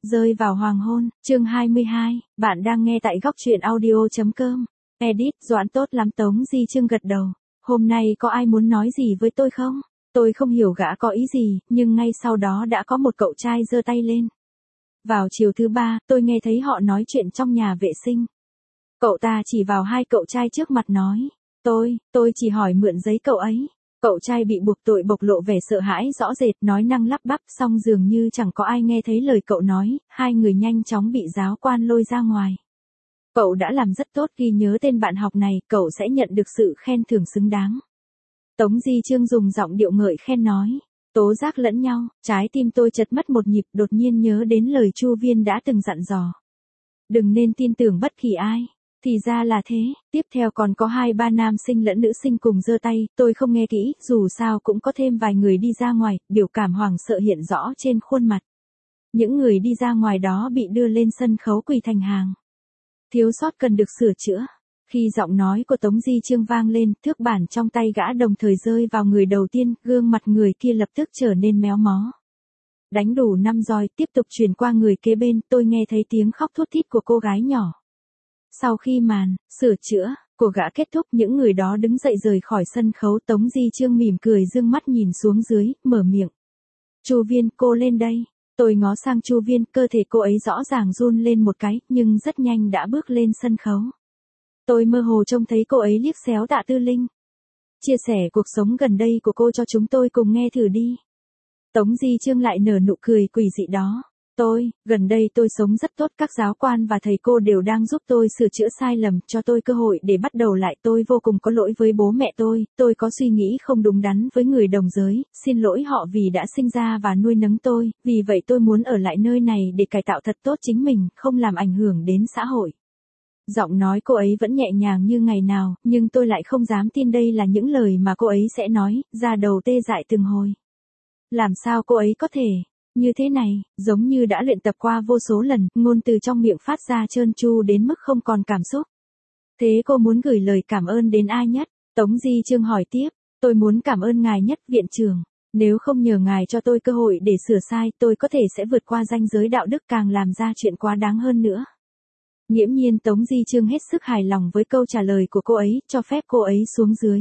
Rơi vào hoàng hôn, chương 22, bạn đang nghe tại góc truyện audio.com. Edit, Doãn tốt lắm. Tống Di Chương gật đầu. Hôm nay có ai muốn nói gì với tôi không? Tôi không hiểu gã có ý gì, nhưng ngay sau đó đã có một cậu trai giơ tay lên. Vào chiều thứ ba, tôi nghe thấy họ nói chuyện trong nhà vệ sinh. Cậu ta chỉ vào hai cậu trai trước mặt nói. Tôi chỉ hỏi mượn giấy cậu ấy. Cậu trai bị buộc tội bộc lộ vẻ sợ hãi rõ rệt, nói năng lắp bắp, xong dường như chẳng có ai nghe thấy lời cậu nói, hai người nhanh chóng bị giáo quan lôi ra ngoài. Cậu đã làm rất tốt, ghi nhớ tên bạn học này, cậu sẽ nhận được sự khen thưởng xứng đáng. Tống Di Chương dùng giọng điệu ngợi khen nói, tố giác lẫn nhau, trái tim tôi chật mất một nhịp, đột nhiên nhớ đến lời Chu Viên đã từng dặn dò. Đừng nên tin tưởng bất kỳ ai. Thì ra là thế, tiếp theo còn có 2-3 nam sinh lẫn nữ sinh cùng giơ tay, tôi không nghe kỹ, dù sao cũng có thêm vài người đi ra ngoài, biểu cảm hoảng sợ hiện rõ trên khuôn mặt. Những người đi ra ngoài đó bị đưa lên sân khấu quỳ thành hàng. Thiếu sót cần được sửa chữa. Khi giọng nói của Tống Di Chương vang lên, thước bản trong tay gã đồng thời rơi vào người đầu tiên, gương mặt người kia lập tức trở nên méo mó. Đánh đủ 5 roi, tiếp tục chuyển qua người kế bên, tôi nghe thấy tiếng khóc thút thít của cô gái nhỏ. Sau khi màn sửa chữa của gã kết thúc, những người đó đứng dậy rời khỏi sân khấu. Tống Di Chương mỉm cười dương mắt nhìn xuống dưới, mở miệng. Chu Viên, cô lên đây. Tôi ngó sang Chu Viên, cơ thể cô ấy rõ ràng run lên một cái, nhưng rất nhanh đã bước lên sân khấu. Tôi mơ hồ trông thấy cô ấy liếc xéo Tạ Tư Linh. Chia sẻ cuộc sống gần đây của cô cho chúng tôi cùng nghe thử đi. Tống Di Chương lại nở nụ cười quỷ dị đó. Gần đây tôi sống rất tốt, các giáo quan và thầy cô đều đang giúp tôi sửa chữa sai lầm, cho tôi cơ hội để bắt đầu lại. Tôi vô cùng có lỗi với bố mẹ tôi có suy nghĩ không đúng đắn với người đồng giới, xin lỗi họ vì đã sinh ra và nuôi nấng tôi, vì vậy tôi muốn ở lại nơi này để cải tạo thật tốt chính mình, không làm ảnh hưởng đến xã hội. Giọng nói cô ấy vẫn nhẹ nhàng như ngày nào, nhưng tôi lại không dám tin đây là những lời mà cô ấy sẽ nói, da đầu tê dại từng hồi. Làm sao cô ấy có thể như thế này, giống như đã luyện tập qua vô số lần, ngôn từ trong miệng phát ra trơn tru đến mức không còn cảm xúc. Thế cô muốn gửi lời cảm ơn đến ai nhất? Tống Di Chương hỏi tiếp. Tôi muốn cảm ơn ngài nhất, viện trưởng. Nếu không nhờ ngài cho tôi cơ hội để sửa sai, tôi có thể sẽ vượt qua ranh giới đạo đức, càng làm ra chuyện quá đáng hơn nữa. Nghiễm nhiên Tống Di Chương hết sức hài lòng với câu trả lời của cô ấy, cho phép cô ấy xuống dưới.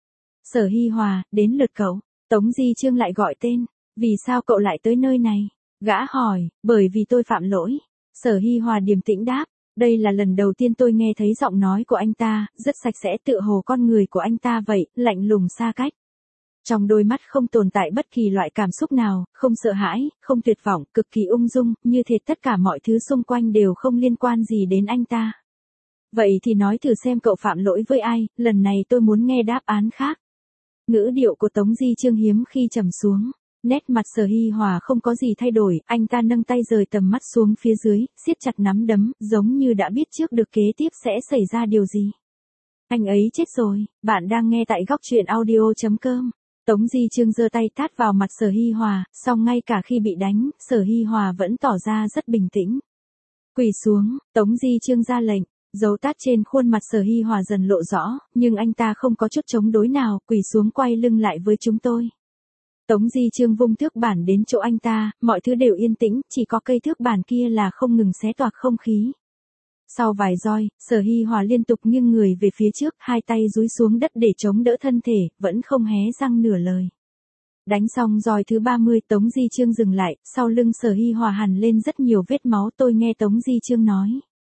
Sở Hi Hòa, đến lượt cậu. Tống Di Chương lại gọi tên. Vì sao cậu lại tới nơi này? Gã hỏi. Bởi vì tôi phạm lỗi. Sở Hi Hòa điềm tĩnh đáp. Đây là lần đầu tiên tôi nghe thấy giọng nói của anh ta, rất sạch sẽ, tựa hồ con người của anh ta vậy, lạnh lùng xa cách. Trong đôi mắt không tồn tại bất kỳ loại cảm xúc nào, không sợ hãi, không tuyệt vọng, cực kỳ ung dung, như thể tất cả mọi thứ xung quanh đều không liên quan gì đến anh ta. Vậy thì nói thử xem cậu phạm lỗi với ai, lần này tôi muốn nghe đáp án khác. Ngữ điệu của Tống Di Chương hiếm khi trầm xuống. Nét mặt Sở Hi Hòa không có gì thay đổi, anh ta nâng tay rời tầm mắt xuống phía dưới, siết chặt nắm đấm, giống như đã biết trước được kế tiếp sẽ xảy ra điều gì. Anh ấy chết rồi, bạn đang nghe tại góc truyện audio.com. Tống Di Chương giơ tay tát vào mặt Sở Hi Hòa, song ngay cả khi bị đánh, Sở Hi Hòa vẫn tỏ ra rất bình tĩnh. Quỳ xuống, Tống Di Chương ra lệnh. Dấu tát trên khuôn mặt Sở Hi Hòa dần lộ rõ, nhưng anh ta không có chút chống đối nào, quỳ xuống quay lưng lại với chúng tôi. Tống Di Chương vung thước bản đến chỗ anh ta, mọi thứ đều yên tĩnh, chỉ có cây thước bản kia là không ngừng xé toạc không khí. Sau vài roi, Sở Hi Hòa liên tục nghiêng người về phía trước, hai tay dúi xuống đất để chống đỡ thân thể, vẫn không hé răng nửa lời. Đánh xong roi thứ 30, Tống Di Chương dừng lại, sau lưng Sở Hi Hòa hằn lên rất nhiều vết máu. Tôi nghe Tống Di Chương nói.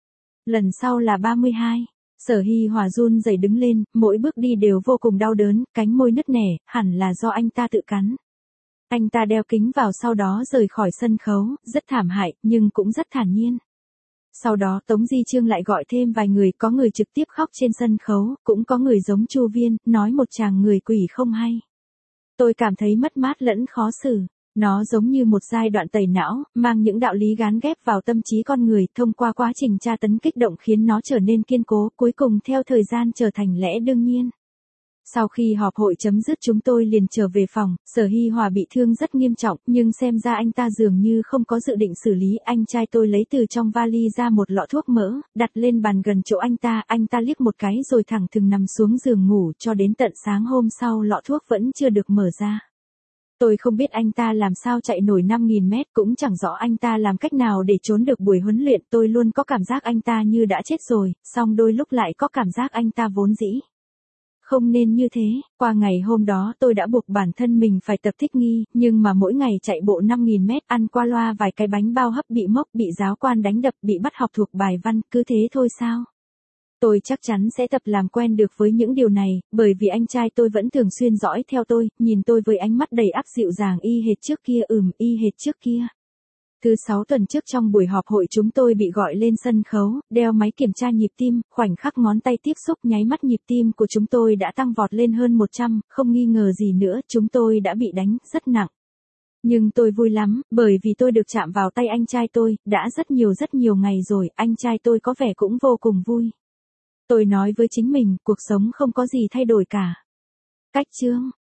Lần sau là 32. Sở Hi Hòa run rẩy đứng lên, mỗi bước đi đều vô cùng đau đớn, cánh môi nứt nẻ, hẳn là do anh ta tự cắn. Anh ta đeo kính vào sau đó rời khỏi sân khấu, rất thảm hại, nhưng cũng rất thản nhiên. Sau đó Tống Di Chương lại gọi thêm vài người, có người trực tiếp khóc trên sân khấu, cũng có người giống Chu Viên, nói một tràng người quỷ không hay. Tôi cảm thấy mất mát lẫn khó xử. Nó giống như một giai đoạn tẩy não, mang những đạo lý gán ghép vào tâm trí con người, thông qua quá trình tra tấn kích động khiến nó trở nên kiên cố, cuối cùng theo thời gian trở thành lẽ đương nhiên. Sau khi họp hội chấm dứt chúng tôi liền trở về phòng. Sở Hi Hòa bị thương rất nghiêm trọng, nhưng xem ra anh ta dường như không có dự định xử lý. Anh trai tôi lấy từ trong vali ra một lọ thuốc mỡ, đặt lên bàn gần chỗ anh ta liếc một cái rồi thẳng thừng nằm xuống giường ngủ cho đến tận sáng hôm sau lọ thuốc vẫn chưa được mở ra. Tôi không biết anh ta làm sao chạy nổi 5.000 mét, cũng chẳng rõ anh ta làm cách nào để trốn được buổi huấn luyện. Tôi luôn có cảm giác anh ta như đã chết rồi, song đôi lúc lại có cảm giác anh ta vốn dĩ không nên như thế. Qua ngày hôm đó tôi đã buộc bản thân mình phải tập thích nghi, nhưng mà mỗi ngày chạy bộ 5.000 mét, ăn qua loa vài cái bánh bao hấp, bị mốc, bị giáo quan đánh đập, bị bắt học thuộc bài văn, cứ thế thôi sao? Tôi chắc chắn sẽ tập làm quen được với những điều này, bởi vì anh trai tôi vẫn thường xuyên dõi theo tôi, nhìn tôi với ánh mắt đầy ắp dịu dàng y hệt trước kia, y hệt trước kia. Thứ 6 tuần trước trong buổi họp hội chúng tôi bị gọi lên sân khấu, đeo máy kiểm tra nhịp tim, khoảnh khắc ngón tay tiếp xúc nháy mắt nhịp tim của chúng tôi đã tăng vọt lên hơn 100, không nghi ngờ gì nữa, chúng tôi đã bị đánh rất nặng. Nhưng tôi vui lắm, bởi vì tôi được chạm vào tay anh trai tôi, đã rất nhiều ngày rồi, anh trai tôi có vẻ cũng vô cùng vui. Tôi nói với chính mình, cuộc sống không có gì thay đổi cả. Cách chương